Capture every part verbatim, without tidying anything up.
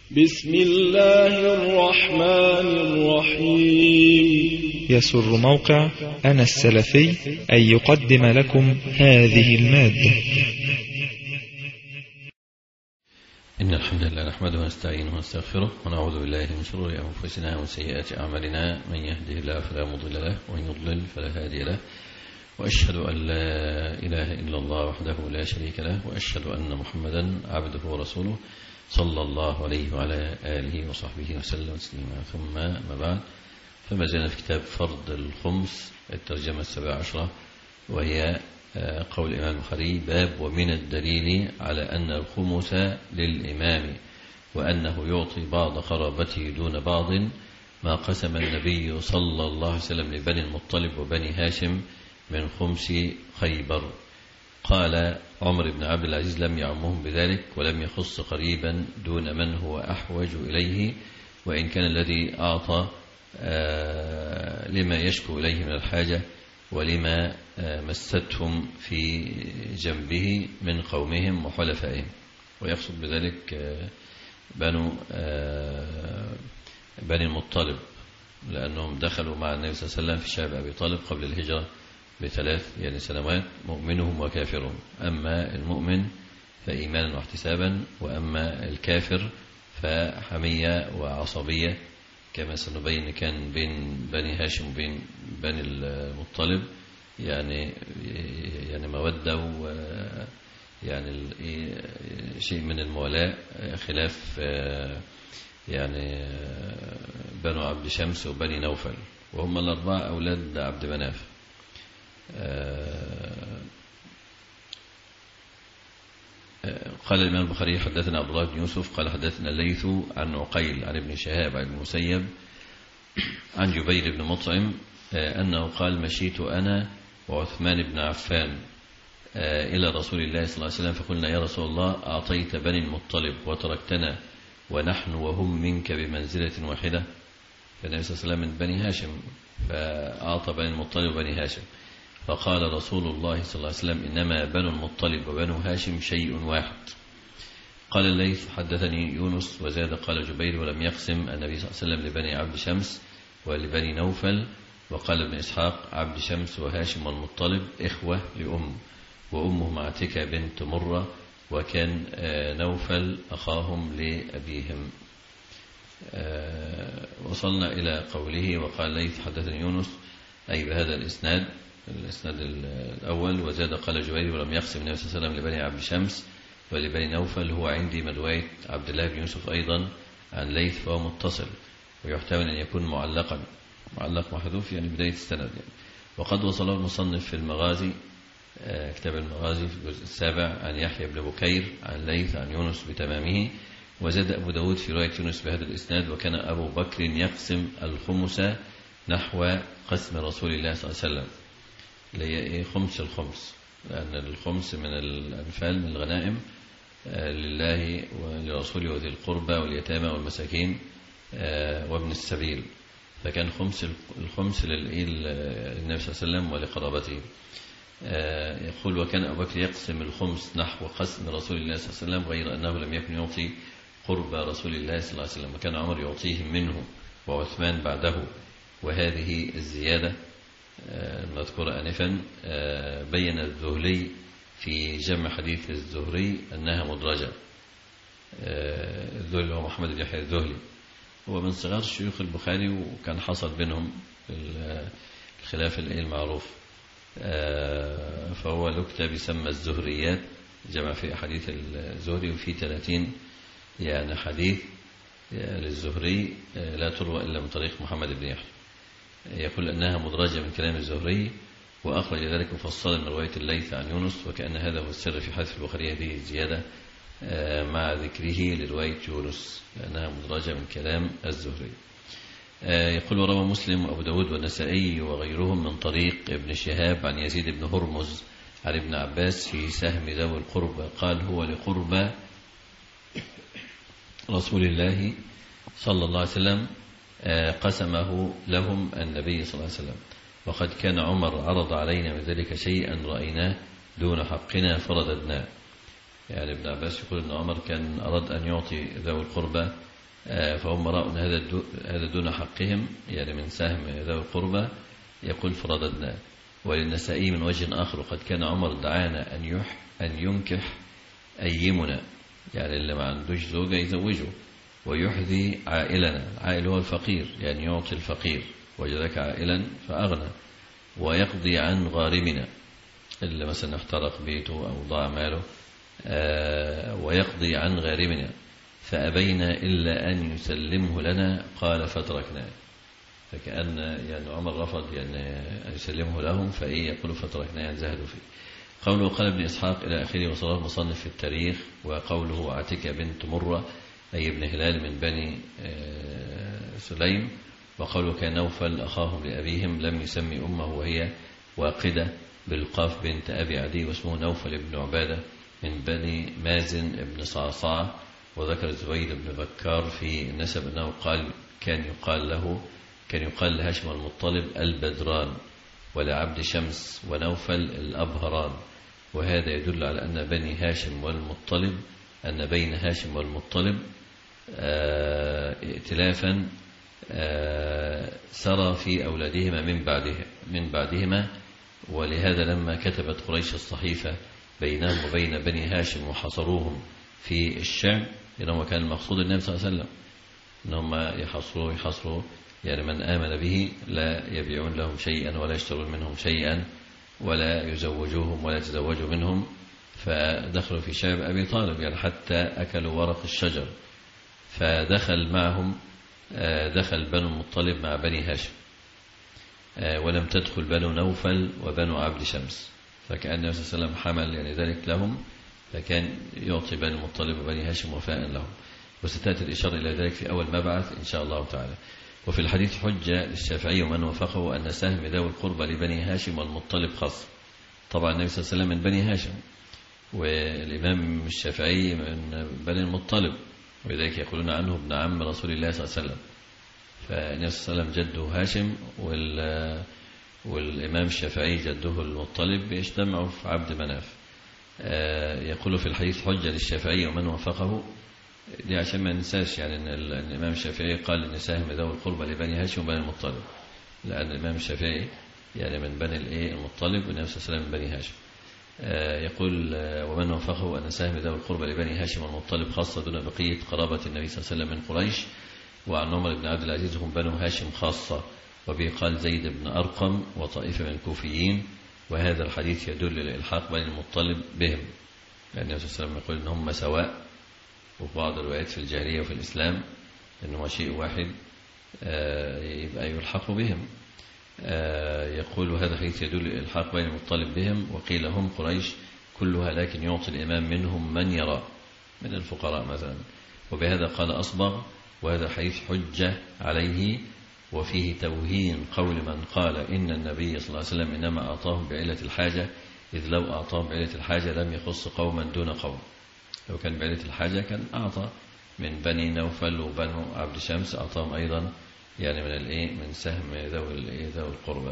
بسم الله الرحمن الرحيم. يسر موقع أنا السلفي أن يقدم لكم هذه المادة. إن الحمد لله نحمده ونستعينه ونستغفره ونعوذ بالله من شرور أنفسنا وسيئات أعمالنا، من يهده الله فلا مضل له ومن يضلل فلا هادي له، وأشهد أن لا إله إلا الله وحده لا شريك له، وأشهد أن محمدا عبده ورسوله صلى الله عليه وعلى آله وصحبه وسلم تسليما. ثم ما بعد، فما زلنا في كتاب فرض الخمس الترجمة السابعة عشرة، وهي قول الإمام البخاري: باب ومن الدليل على أن الخمس للإمام وأنه يعطي بعض قرابته دون بعض ما قسم النبي صلى الله عليه وسلم لبني المطلب وبني هاشم من خمس خيبر. قال عمر بن عبد العزيز: لم يعمهم بذلك ولم يخص قريبا دون من هو أحوج إليه، وإن كان الذي أعطى لما يشكو إليه من الحاجة ولما مستهم في جنبه من قومهم وحلفائهم. ويقصد بذلك بنو بني المطلب، لأنهم دخلوا مع النبي صلى الله عليه وسلم في شعب أبي طالب قبل الهجرة بثلاث يعني سنوات، مؤمنهم وكافرهم. أما المؤمن فإيمانا واحتسابا، وأما الكافر فحمية وعصبية، كما سنبين كان بين بني هاشم وبين بني المطلب يعني يعني مودة ويعني شيء من المولاة، خلاف يعني بنو عبد شمس وبني نوفل، وهم الأربعة أولاد عبد مناف. قال الإمام البخاري: حدثنا عبد الله بن يوسف قال حدثنا الليث عن عقيل عن ابن شهاب عن المسيب عن جبير بن مطعم أنه قال: مشيت أنا وعثمان بن عفان إلى رسول الله صلى الله عليه وسلم فقلنا: يا رسول الله، أعطيت بني المطلب وتركتنا ونحن وهم منك بمنزلة واحدة. فالنبي صلى الله عليه وسلم من بني هاشم، فأعطى بني المطلب وبني هاشم. فقال رسول الله صلى الله عليه وسلم: إنما بنو المطلب وبنو هاشم شيء واحد. قال الليث: حدثني يونس وزاد قال جبير: ولم يقسم النبي صلى الله عليه وسلم لبني عبد شمس ولبني نوفل. وقال ابن إسحاق: عبد شمس وهاشم والمطلب إخوة لأم، وأمهم عتكة بنت مرة، وكان نوفل أخاهم لأبيهم. وصلنا إلى قوله: وقال الليث: حدثني يونس، أي بهذا الإسناد الإسناد الأول. وزاد قال جبير: ولم يقسم النبي صلى الله عليه وسلم لبني عبد شمس ولبني نوفل. هو عندي من رواية عبد الله بن يوسف أيضا عن ليث، فهو متصل، ويحتمل أن يكون معلقا، معلق محذوف يعني بداية السند يعني. وقد وصله المصنف في المغازي، كتاب المغازي في الجزء السابع، عن يحيى بن بكير عن ليث عن يونس بتمامه. وزاد أبو داود في رواية يونس بهذا الإسناد: وكان أبو بكر يقسم الخمس نحو قسم رسول الله صلى الله عليه وسلم، اللي هي خمس الخمس، لأن الخمس من الأنفال من الغنائم لله ولرسوله وذي القربى واليتامى والمساكين وابن السبيل، فكان خمس الخمس للنبي صلى الله عليه وسلم ولقرابته. يقول: وكان أبو بكر يقسم الخمس نحو قسم رسول الله صلى الله عليه وسلم، غير أنه لم يكن يعطي قرب رسول الله صلى الله عليه وسلم، وكان عمر يعطيهم منه وعثمان بعده. وهذه الزيادة المذكورة آنفا بين الذهلي في جمع حديث الزهري أنها مدرجة. الذهلي هو محمد بن يحيى الذهلي، هو من صغار شيوخ البخاري، وكان حصل بينهم الخلاف المعروف. فهو له كتاب يسمى الزهريات، جمع في أحاديث الزهري، وفي ثلاثين يعني حديث للزهري لا تروى إلا من طريق محمد بن يحيى. يقول أنها مدرجة من كلام الزهري، وأخرج ذلك مفصلا من رواية الليث عن يونس، وكأن هذا هو السر في حذف البخاري هذه الزيادة مع ذكره لرواية يونس، لأنها مدرجة من كلام الزهري. يقول: وروى مسلم وأبو داود والنسائي وغيرهم من طريق ابن شهاب عن يزيد بن هرمز عن ابن عباس في سهم ذوي القربى، قال: هو لقربى رسول الله صلى الله عليه وسلم قسمه لهم النبي صلى الله عليه وسلم. وقد كان عمر عرض علينا من ذلك شيئا رأيناه دون حقنا فرددناه. يعني ابن عباس يقول أن عمر كان أراد أن يعطي ذوي القربى فهم رأوا أن هذا هذا دون حقهم يعني من سهم ذوي القربى، يقول فرددناه. وللنسائي من وجه آخر قد كان عمر دعانا أن يح أن ينكح أيمنا، يعني اللي ما عندوش زوجة يزوجه، ويحذي عائلنا، عائل هو الفقير يعني يعطي الفقير، وجدك عائلا فأغنى، ويقضي عن غارمنا اللي مثلا احترق بيته أو ضاع ماله، ويقضي عن غارمنا، فأبينا إلا أن يسلمه لنا، قال فتركناه. فكأن يعني عمر رفض يعني أن يسلمه لهم، فإيه يقول فتركناه يعني زهدوا فيه. قوله قال ابن إسحاق إلى آخره وصلاه مصنف في التاريخ. وقوله عتكة بنت مرة أي ابن هلال من بني سليم. وقوله كان نوفل أخاهم لأبيهم لم يسمي أمه وهي واقدة بالقاف بنت أبي عدي، واسمه نوفل بن عبادة من بني مازن بن صعصع. وذكر زبيد بن بكار في النسب أنه قال كان يقال له كان يقال لهاشم المطلب البدران، ولعبد شمس ونوفل الأبهران. وهذا يدل على أن بني هاشم والمطلب أن بين هاشم والمطلب ائتلافا سرى في أولادهما من بعدها من بعدهما. ولهذا لما كتبت قريش الصحيفة بينهم وبين بني هاشم وحصروهم في الشام، إنما كان المقصود النبي صلى الله عليه وسلم إنهم يحصروا يحصروا يعني من آمن به لا يبيعون لهم شيئا ولا يشترون منهم شيئا ولا يزوجوهم ولا يتزوجوا منهم. فدخلوا في شعب أبي طالب يعني حتى أكلوا ورق الشجر. فدخل معهم دخل بنو المطلب مع بني هاشم، ولم تدخل بنو نوفل وبنو عبد شمس. فكأن النبي صلى الله عليه وسلم حمل يعني ذلك لهم، فكان يعطي بني المطلب وبني هاشم وفاء لهم. وستأتي الإشارة إلى ذلك في أول مبعث إن شاء الله تعالى. وفي الحديث حجة للشافعي ومن وافقه أن سهم ذوي القربى لبني هاشم والمطلب خاص. طبعا النبي صلى الله عليه وسلم من بني هاشم، والإمام الشافعي من بني المطلب، ولذلك يقولون عنه ابن عم رسول الله صلى الله عليه وسلم. فالنبي صلى الله عليه وسلم جده هاشم، والإمام الشافعي جده المطلب، بيجتمعوا في عبد مناف. يقول في الحديث حجة للشافعي ومن وافقه، دي عشان ما ننساش يعني ان الامام الشافعي قال ان سهم ذوي القربى لبني هاشم وبني المطلب، لان الامام الشافعي يعني من بني الايه المطلب، والنبي صلى الله عليه وسلم من بني هاشم. يقول ومن وافقه ان سهم ذوي القربى لبني هاشم والمطلب خاصه دون بقيه قرابه النبي صلى الله عليه وسلم من قريش. وعن عمر بن عبد العزيز هم بنو هاشم خاصه، وبه قال زيد بن ارقم وطائفه من الكوفيين. وهذا الحديث يدل للالحاق بني المطلب بهم، لان النبي صلى الله عليه وسلم يقول ان هم سواء. وفي بعض الروايات في الجاهلية وفي الإسلام إنه شيء واحد يبقى يلحق بهم. يقول هذا حديث يدل الإلحاق بين المطلب بهم. وقيل هم قريش كلها، لكن يعطي الإمام منهم من يرى من الفقراء مثلا. وبهذا قال أصبغ، وهذا حديث حجة عليه، وفيه توهين قول من قال إن النبي صلى الله عليه وسلم إنما أعطاهم بعلة الحاجة، إذ لو أعطاهم بعلة الحاجة لم يخص قوما دون قوم. لو كان بعلة الحاجة كان أعطى من بني نوفل وبنو عبد شمس، أعطاهم أيضا يعني من الإيه من سهم ذوي ذوي القربى.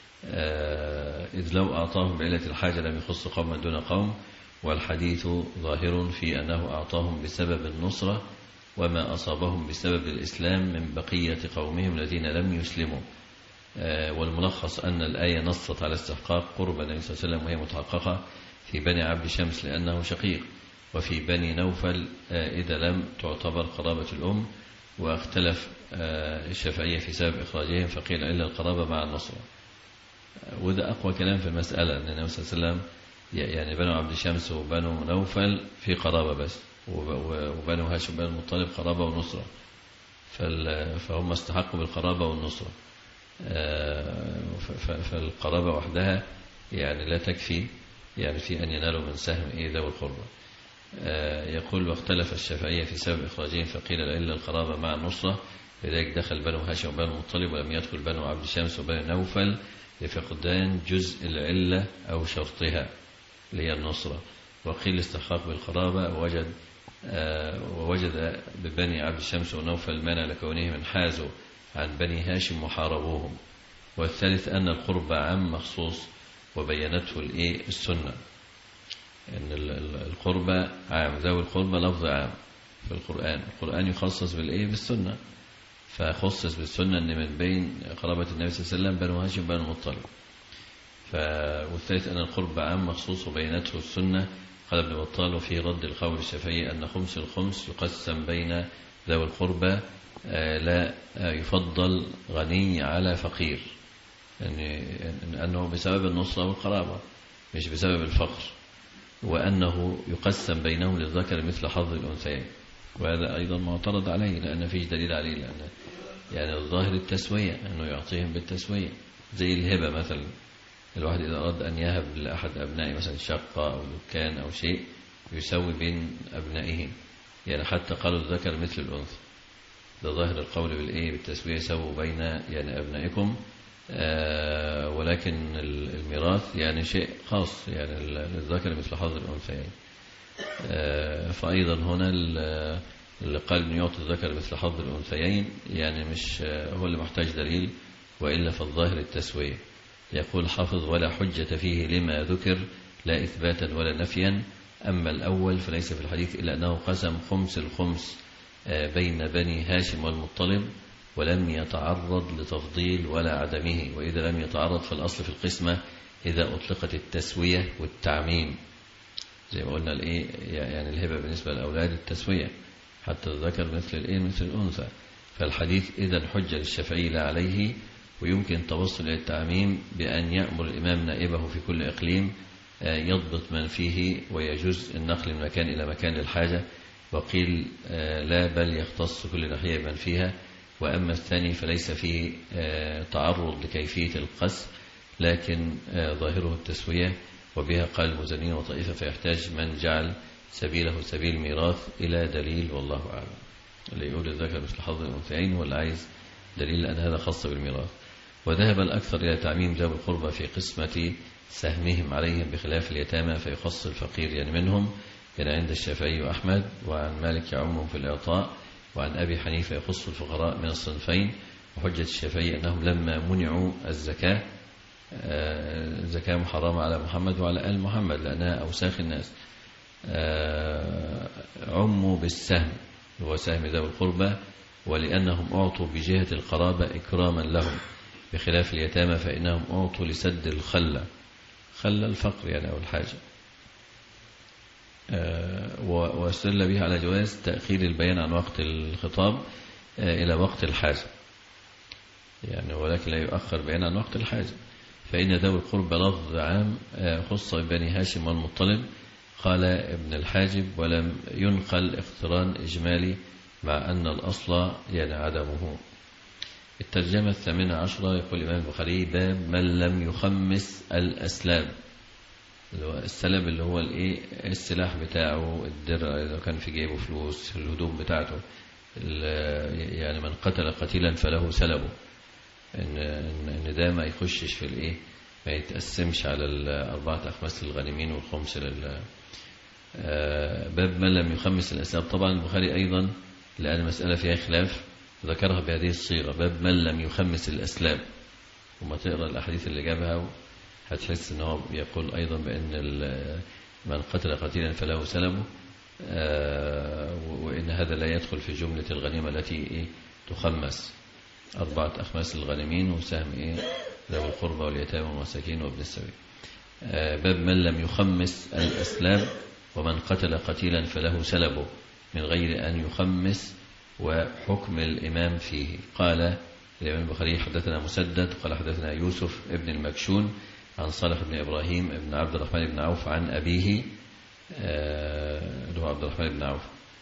إذ لو أعطاهم بعلة الحاجة لم يخص قوما دون قوم. والحديث ظاهر في أنه أعطاهم بسبب النصرة، وما أصابهم بسبب الإسلام من بقية قومهم الذين لم يسلموا. والملخص أن الآية نصت على استحقاق قرب النبي صلى الله عليه وسلم، وهي متحققة في بني عبد شمس لأنه شقيق، وفي بني نوفل إذا لم تعتبر قرابة الأم. واختلف الشافعية في سبب إخراجهم، فقيل إلا القرابة مع النصرة. وده أقوى كلام في المسألة، أن النبي صلى الله عليه وسلم يعني بنو عبد شمس وبنو نوفل في قرابة بس، وبنو هاشم وبنو المطلب قرابة ونصرة، فهم استحقوا بالقرابة والنصرة. فالقرابة وحدها يعني لا تكفي يعني في أن ينالوا من سهم إيه ذوي القربى. يقول واختلف الشافعية في سبب إخراجهم، فقيل إلا القرابة مع النصرة، لذلك دخل بنو هاشم وبنو المطلب ولم يدخل بنو عبد شمس وبنو نوفل لفقدان جزء العلة أو شرطها اللي هي النصرة. وقيل استحقاق بالقرابة، ووجد ووجد ببني عبد شمس ونوفل مانع لكونهم انحازوا عن بني هاشم وحاربوهم. والثالث أن القربة عام مخصوص، وبينته السنة، أن القربة عام، ذوي القربة لفظ عام، في القرآن. القرآن يخصص بالإيه؟ بالسنة، فخصص بالسنة أن من بين قرابة النبي صلى الله عليه وسلم بنو هاشم بنو المطلب. والثالث أن القرب عام مخصوص وبينته السنة. قال ابن بطال في رد القول الشافعي أن خمس الخمس يقسم بين ذوي القربى، لا يفضل غني على فقير، أنه بسبب النصرة والقرابة مش بسبب الفقر، وأنه يقسم بينهم للذكر مثل حظ الأنثيين. وهذا أيضا معترض عليه لأن فيه دليل عليه، لأن يعني الظاهر التسوية، أنه يعطيهم بالتسوية زي الهبة مثلا. الواحد إذا أراد أن يهب لأحد أبنائه مثلا شقة أو دكان أو شيء يسوي بين أبنائه، يعني حتى قالوا الذكر مثل الأنثى، ده ظاهر القول بالإيه؟ بالتسوية، سووا بين يعني أبنائكم. آه ولكن الميراث يعني شيء خاص، يعني للذكر مثل حظ الأنثيين. آه فأيضا هنا اللي قال أن يعطي الذكر مثل حظ الأنثيين يعني مش هو اللي محتاج دليل، وإلا فالظاهر التسوية. يقول حافظ: ولا حجة فيه لما ذكر لا إثباتا ولا نفيا. أما الأول فليس في الحديث إلا أنه قسم خمس الخمس بين بني هاشم والمطلب، ولم يتعرض لتفضيل ولا عدمه. وإذا لم يتعرض فالأصل في القسمة إذا أطلقت التسوية والتعميم، زي ما قلنا الإيه؟ يعني الهبة بالنسبة للأولاد التسوية، حتى الذكر مثل الإيه؟ مثل الأنثى. فالحديث إذا حجة للشافعي لا عليه، ويمكن توصل إلى التعميم بأن يأمر الإمام نائبه في كل إقليم يضبط من فيه، ويجوز النقل من مكان إلى مكان للحاجة. وقيل لا، بل يختص كل ناحية من فيها. وأما الثاني فليس فيه تعرض لكيفية القسم، لكن ظاهره التسوية، وبها قال المزنين وطائفة، فيحتاج من جعل سبيله سبيل ميراث إلى دليل، والله أعلم. اللي يقول الذكر مثل حظ الأنثيين ولا عايز دليل، لأن هذا خاص بالميراث. وذهب الأكثر إلى تعميم ذوي القربى في قسمة سهمهم عليهم بخلاف اليتامى، فيخص الفقير يعني منهم، كان عند الشافعي وأحمد، وعن مالك يعمهم في الإعطاء، وعن أبي حنيفة يخص الفقراء من الصنفين. وحجة الشافعي أنهم لما منعوا الزكاة، الزكاة محرمة على محمد وعلى آل محمد لأنها أوساخ الناس، عموا بالسهم هو سهم ذوي القربى، ولأنهم أعطوا بجهة القرابة إكراما لهم، بخلاف اليتامى فإنهم أعطوا لسد الخلة، خلة الفقر يعني أو الحاجة. واستدل به على جواز تأخير البيان عن وقت الخطاب إلى وقت الحاجة، يعني ولكن لا يؤخر بيان عن وقت الحاجة، فإن ذوي القربى لفظ عام خص ببني هاشم والمطلب. قال ابن الحاجب: ولم ينقل اقتران إجمالي، مع أن الأصل يعني عدمه. الترجمة الثامنة عشرة. يقول الإمام البخاري: باب من لم يخمس الأسلاب، اللي هو السلب اللي هو الايه؟ السلاح بتاعه، الدرع إذا كان في جيبه فلوس، الهدوم بتاعته، يعني من قتل قتيلا فله سلبه، إن, إن ده ما يخشش في الايه؟ ما يتقسمش على الأربعة أخماس للغانمين والخمس لل. باب من لم يخمس الأسلاب. طبعا البخاري أيضا لأن المسألة فيها خلاف ذكرها بهذه الصيغة: باب من لم يخمس الأسلاب. وما تقرأ الأحاديث اللي جابها هتحس أنه يقول أيضا بأن من قتل قتيلا فله سلبه، وإن هذا لا يدخل في جملة الغنيمة التي تخمس، أربعة أخماس للغانمين وسهم إيه؟ ذوي القربى واليتامى والمساكين وابن السبيل. باب من لم يخمس الأسلاب، ومن قتل قتيلا فله سلبه من غير أن يخمس، وحكم الإمام فيه. قال الإمام البخاري: حدثنا مسدد قال حدثنا يوسف ابن المكشون عن صالح بن إبراهيم ابن عبد الرحمن بن عوف عن أبيه اللي هو عبد الرحمن بن عوف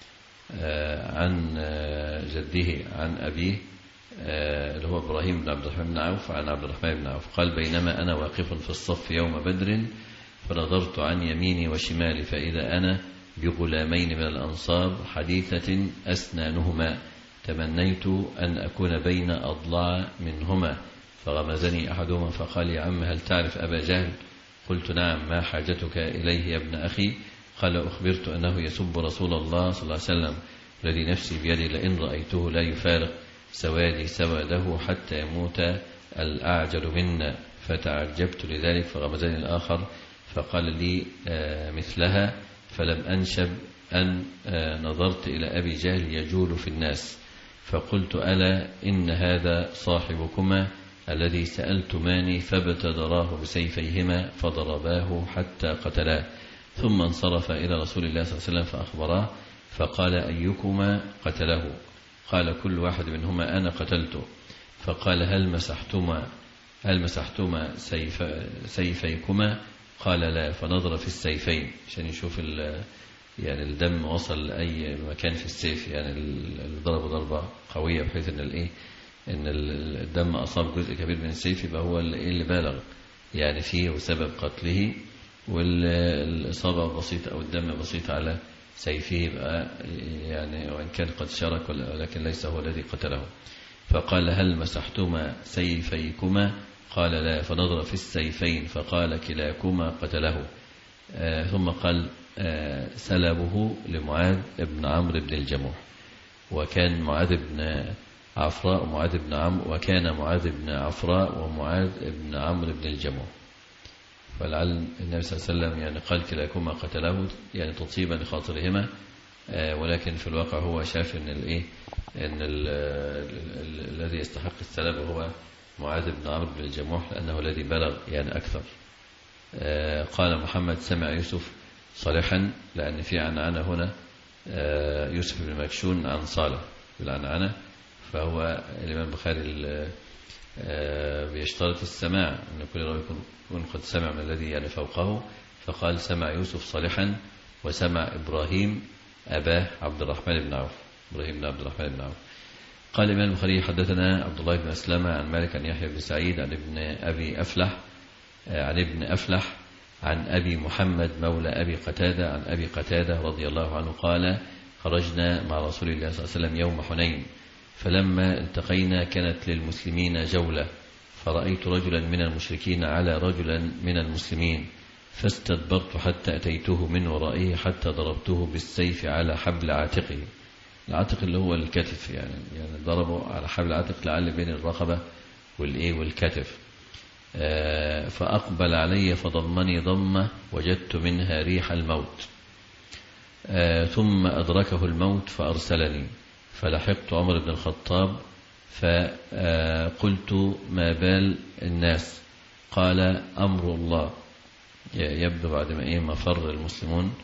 عن جده عن أبيه اللي هو إبراهيم بن عبد الرحمن بن عوف عن عبد الرحمن بن عوف قال: بينما أنا واقف في الصف يوم بدر، فنظرت عن يميني وشمالي، فإذا أنا بغلامين من الأنصار حديثة أسنانهما، تمنيت أن أكون بين أضلاع منهما، فغمزني أحدهما فقال: يا عم هل تعرف أبا جهل؟ قلت: نعم، ما حاجتك إليه يا ابن أخي؟ قال: أخبرت أنه يسب رسول الله صلى الله عليه وسلم، الذي نفسي بيدي لئن رأيته لا يفارق سوادي سواده حتى يموت الأعجل منا. فتعجبت لذلك، فغمزني الآخر فقال لي مثلها، فلم أنشب أن نظرت إلى أبي جهل يجول في الناس فقلت ألا إن هذا صاحبكما الذي سألتماني فابتدراه بسيفيهما فضرباه حتى قتلاه ثم انصرف إلى رسول الله صلى الله عليه وسلم فأخبراه فقال أيكما قتله؟ قال كل واحد منهما أنا قتلته. فقال هل مسحتما هل مسحتما سيف سيفيكما؟ قال لا. فنظر في السيفين عشان يشوف يعني الدم وصل لأي مكان في السيف، يعني ضرب ضربة قوية بحيث ان الايه ان الدم أصاب جزء كبير من السيف، يبقى هو اللي بالغ يعني فيه وسبب قتله، والإصابة بسيطة أو الدم بسيط على سيفه يبقى يعني وإن كان قد شارك ولكن ليس هو الذي قتله. فقال هل مسحتما سيفيكما؟ قال لا. فنظر في السيفين فقال كلاكما قتله. آه ثم قال آه سلبه لمعاذ بن عمرو بن الجموح، وكان معاذ بن عفراء ومعاذ بن عمرو وكان معاذ بن عفراء ومعاذ بن عمرو بن الجموح. فلعل النبي صلى الله عليه وسلم يعني قال كلاكما قتله يعني تطيبا لخاطرهما، آه ولكن في الواقع هو شاف ان الايه ان الذي يستحق السلب هو معاذ بن عمرو بن الجموح لأنه الذي بلغ يعني أكثر. آه قال محمد سمع يوسف صالحا، لأن في عنعنة هنا آه يوسف بن مكشون عن صالح بالعنعنة، فهو الإمام البخاري آه بيشترط السماع أن كل راوي يكون قد سمع من الذي يعني فوقه، فقال سمع يوسف صالحا وسمع إبراهيم أباه عبد الرحمن بن عوف إبراهيم بن عبد الرحمن بن عوف. قال الإمام البخاري حدثنا عبد الله بن أسلمة عن مالك عن يحيى بن سعيد عن ابن أبي أفلح عن ابن أفلح عن أبي محمد مولى أبي قتادة عن أبي قتادة رضي الله عنه قال خرجنا مع رسول الله صلى الله عليه وسلم يوم حنين، فلما التقينا كانت للمسلمين جولة، فرأيت رجلا من المشركين على رجلا من المسلمين، فاستدبرت حتى أتيته من ورائه حتى ضربته بالسيف على حبل عاتقه. العاتق اللي هو الكتف، يعني يعني ضربه على حبل العاتق لعل بين الرقبة والإيه والكتف. آه فأقبل علي فضمني ضمة وجدت منها ريح الموت. آه ثم أدركه الموت فأرسلني، فلحقت عمر بن الخطاب فقلت ما بال الناس؟ قال أمر الله. يبدو بعد ما إيه ما فر المسلمون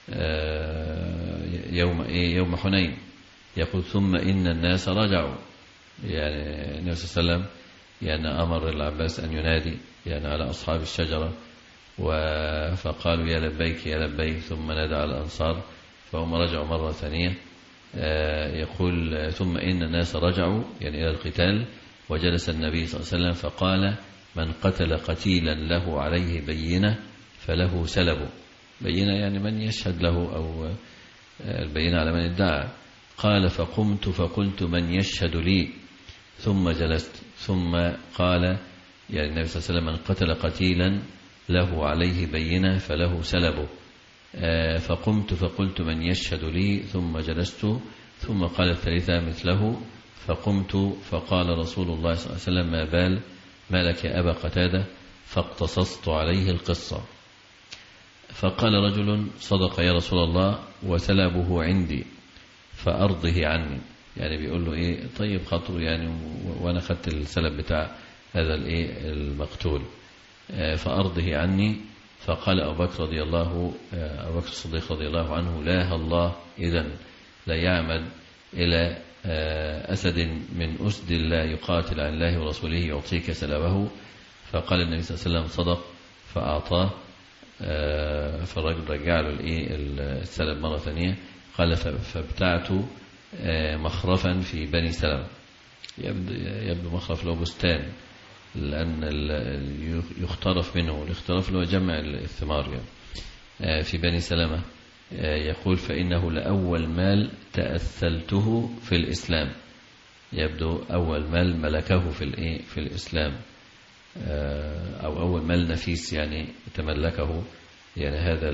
آه يوم إيه يوم حنين، يقول ثم إن الناس رجعوا، يعني النبي صلى الله عليه وسلم يعني أمر العباس أن ينادي يعني على أصحاب الشجرة، فقالوا يا لبيك يا لبيك، ثم نادى على الأنصار فهم رجعوا مرة ثانية. يقول ثم إن الناس رجعوا يعني إلى القتال، وجلس النبي صلى الله عليه وسلم فقال من قتل قتيلا له عليه بينة فله سلبه. بينة يعني من يشهد له أو البينة على من ادعى. قال فقمت فقلت من يشهد لي، ثم جلست. ثم قال يعني النبي صلى الله عليه وسلم من قتل قتيلا له عليه بينة فله سلبه. فقمت فقلت من يشهد لي، ثم جلست. ثم قال الثالثة مثله، فقمت فقال رسول الله صلى الله عليه وسلم ما بال ما لك يا أبا قتادة؟ فاقتصصت عليه القصة. فقال رجل صدق يا رسول الله وسلبه عندي فأرضه عني، يعني بيقول له إيه طيب خطره يعني وأنا خدت السلب بتاع هذا الإيه المقتول، فأرضه عني. فقال أبو بكر رضي الله أبو بكر الصديق رضي الله عنه لا الله إذن لا يعمد إلى أسد من أسد الله يقاتل عن الله ورسوله يعطيك سلبه. فقال النبي صلى الله عليه وسلم صدق، فأعطاه. فالرجل رجع له السلب مرة ثانية. قال فابتعت مخرفا في بني سلمة، يبدو مخرف له بستان لأن يخترف منه، الاختراف له جمع الثمار يعني في بني سلمة. يقول فإنه لأول مال تأثلته في الإسلام، يبدو أول مال ملكه في في الإسلام، أو أول مال نفيس يعني تملكه يعني هذا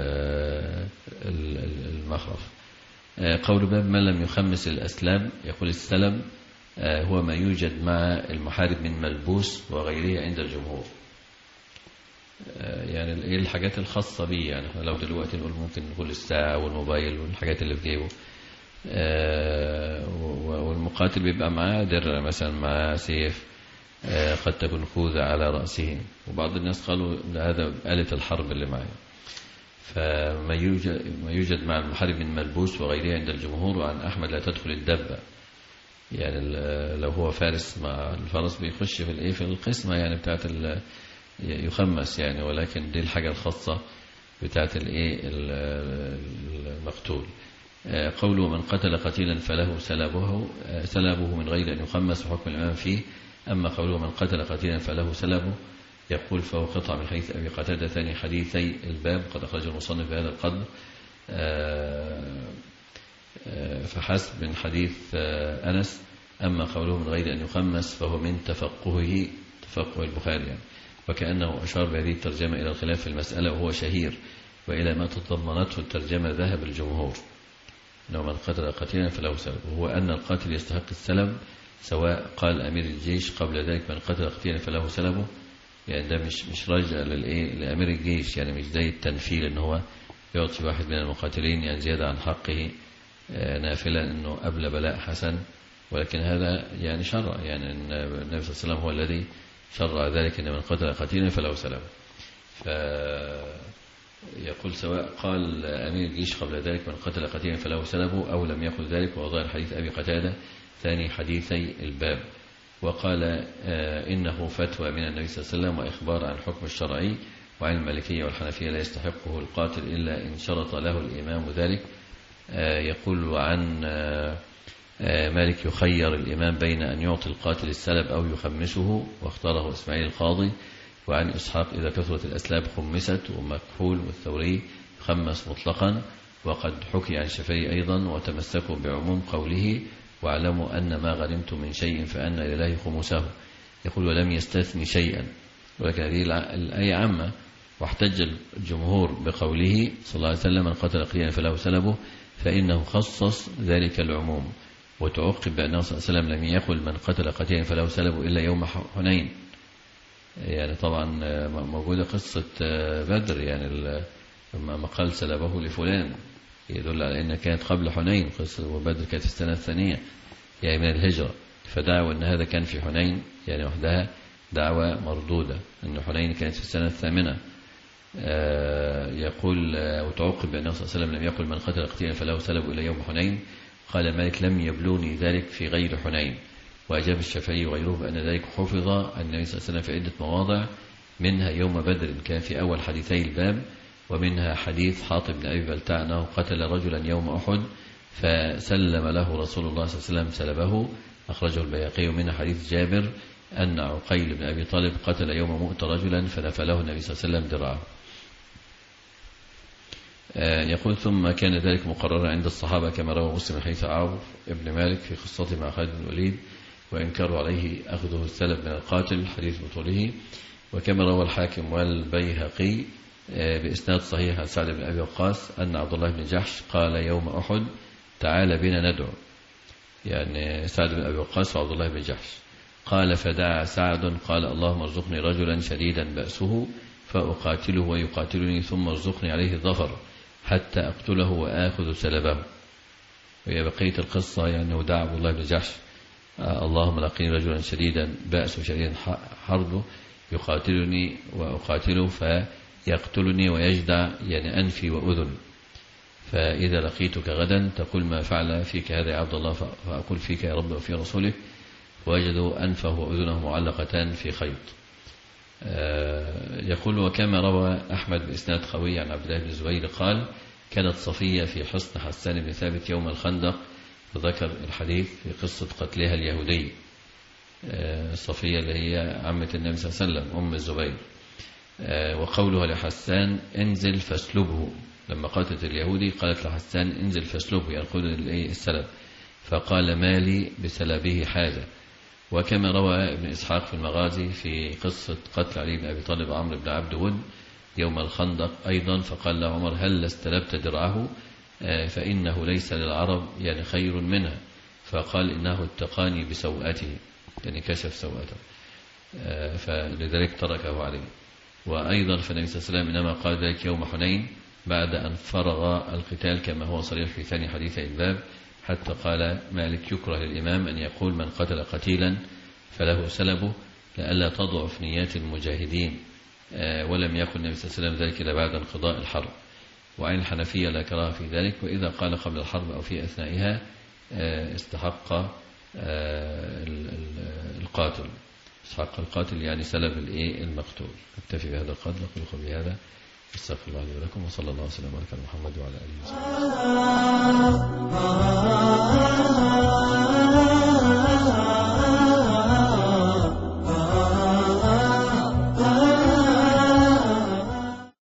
المخرف. قول باب من لم يخمس الأسلام، يقول السلم هو ما يوجد مع المحارب من ملبوس وغيره عند الجمهور. يعني ايه الحاجات الخاصة بيه. يعني لو دلوقتي نقول ممكن نقول الساعة والموبايل والحاجات اللي في جيبه. والمقاتل بيبقى معاه درع مثلا، معاه سيف، قد تكون خوذة على رأسه، وبعض الناس قالوا هذا آلة الحرب اللي معه. فما يوجد, ما يوجد مع المحارب من ملبوس وغيره عند الجمهور. وعن أحمد لا تدخل الدبة، يعني لو هو فارس مع الفرس بيخش في الايه في القسمة يعني بتاعت يخمس يعني، ولكن دي الحاجة الخاصة بتاعت الايه المقتول. قوله من قتل قتيلا فله سلبه سلبه من غير أن يخمس وحكم الإمام فيه. أما قوله من قتل قتيلا فله سلبه يقول فهو قطع من حديث أبي قتادة ثاني حديثي الباب قد أخرج المصنف بهذا القدر فحسب من حديث أنس. أما قوله من غير أن يخمس فهو من تفقهه تفقه البخاري يعني. وكأنه أشار بهذه الترجمة إلى الخلاف في المسألة وهو شهير، وإلى ما تضمنته الترجمة ذهب الجمهور أنه من قتل قتيلا فله سلب، وهو أن القاتل يستحق السلب سواء قال أمير الجيش قبل ذلك من قتل قتيلا فله سلبه، يعني ده مش مش راجع للإيه لأمير الجيش، يعني مش زي التنفيل إن هو يعطي واحد من المقاتلين يعني زيادة عن حقه نافلا إنه قبل بلاء حسن، ولكن هذا يعني شرع، يعني النبي صلى الله عليه وسلم هو الذي شرع ذلك إن من قتل قتيلا فله سلبه. فيقول سواء قال أمير الجيش قبل ذلك من قتل قتيلا فله سلبه أو لم يقل ذلك، وظاهر حديث أبي قتادة ثاني حديثي الباب. وقال إنه فتوى من النبي صلى الله عليه وسلم وإخبار عن الحكم الشرعي، وعن المالكية والحنفية لا يستحقه القاتل إلا إن شرط له الإمام ذلك. يقول عن مالك يخير الإمام بين أن يعطي القاتل السلب أو يخمسه، واختاره إسماعيل القاضي. وعن إسحاق إذا كثرت الأسلاب خمست، ومكحول والثوري يخمس مطلقا. وقد حكي عن الشافعي أيضا وتمسكوا بعموم قوله واعلموا أن ما غنمتم من شيء فأن لله خمسه. يقول ولم يستثني شيئا، ولكن هذه الآية عامة. واحتج الجمهور بقوله صلى الله عليه وسلم من قتل قتيلا فله سلبه، فإنه خصص ذلك العموم. وتعقب بأنه صلى الله عليه وسلم لم يقل من قتل قتيلا فله سلبه إلا يوم حنين. يعني طبعا موجودة قصة بدر، يعني لما قال سلبه لفلان يدل على أنها كانت قبل حنين، قصة وبدر كانت في السنة الثانية يعني من الهجرة، فدعوة أن هذا كان في حنين يعني وحدها دعوة مردودة، أن حنين كانت في السنة الثامنة. يقول وتعقب بأنه صلى الله عليه وسلم لم يقل من قتل قتيلا فله سلبه إلى يوم حنين. قال مالك لم يبلوني ذلك في غير حنين. وأجاب الشافعي وغيره بأن ذلك حفظ عن النبي صلى الله عليه وسلم في عدة مواضع، منها يوم بدر كان في أول حديثي الباب، ومنها حديث حاطب بن أبي بلتع أنه قتل رجلا يوم أحد فسلم له رسول الله صلى الله عليه وسلم سلبه، أخرجه البيهقي. ومنها حديث جابر أن عقيل بن أبي طالب قتل يوم مؤت رجلا فنفله النبي صلى الله عليه وسلم درعه. يقول ثم كان ذلك مقررا عند الصحابة كما روى مسلم حديث عوف ابن مالك في قصته مع خالد بن الوليد وإنكروا عليه أخذه السلب من القاتل حديث بطوله. وكما روى الحاكم والبيهقي بإسناد صحيح عن سعد بن أبي وقاص أن عبد الله بن جحش قال يوم أحد تعال بنا ندعو، يعني سعد بن أبي وقاص وعبد الله بن جحش. قال فدعا سعد قال اللهم ارزقني رجلا شديدا بأسه فأقاتله ويقاتلني ثم ارزقني عليه الظفر حتى أقتله وآخذ سلبه. وهي بقية القصة يعني ودعا عبد الله بن جحش اللهم لقني رجلا شديدا بأسه شديدا حربه يقاتلني وأقاتله فيقتلني ويجدع يعني أنفي وأذن، فإذا لقيتك غدا تقول ما فعل فيك هذا يا عبد الله فأقول فيك يا رب وفي رسوله. ووجدوا أنفه وأذنه معلقتان في خيط. يقول وكما روى أحمد بإسناد قوي عن عبد الله بن الزبير قال كانت صفية في حصن حسان بن ثابت يوم الخندق، وذكر الحديث في قصة قتلها اليهودي. صفية اللي هي عمة النبي صلى الله عليه وسلم أم الزبير. وقولها لحسان انزل فاسلبه، لما قاتلت اليهودي قالت لحسان انزل فاسلبه يعني خذ السلب، فقال مالي بسلبه حاجة. وكما روى ابن إسحاق في المغازي في قصة قتل علي بن أبي طالب عمرو بن عبد ود يوم الخندق أيضا، فقال له عمر هل استلبت درعه فإنه ليس للعرب يعني خير منها، فقال إنه اتقاني بسوءته يعني كشف سوءته، فلذلك تركه عليه. وأيضا فالنبي صلى الله عليه وسلم إنما قال ذلك يوم حنين بعد أن فرغ القتال كما هو صريح في ثاني حديث الباب، حتى قال مالك يكره للإمام أن يقول من قتل قتيلا فله سلبه لئلا تضعف نيات المجاهدين، ولم يكن النبي صلى الله عليه وسلم ذلك إلا بعد انقضاء الحرب. وعن الحنفية لا كراهة في ذلك، وإذا قال قبل الحرب أو في أثنائها استحق القاتل استحق القاتل يعني سلب المقتول. اكتفي بهذا القدر، أقول قولي هذا استغفر الله لي ولكم، وصلى الله وسلم وبارك على محمد وعلى آله وصحبه.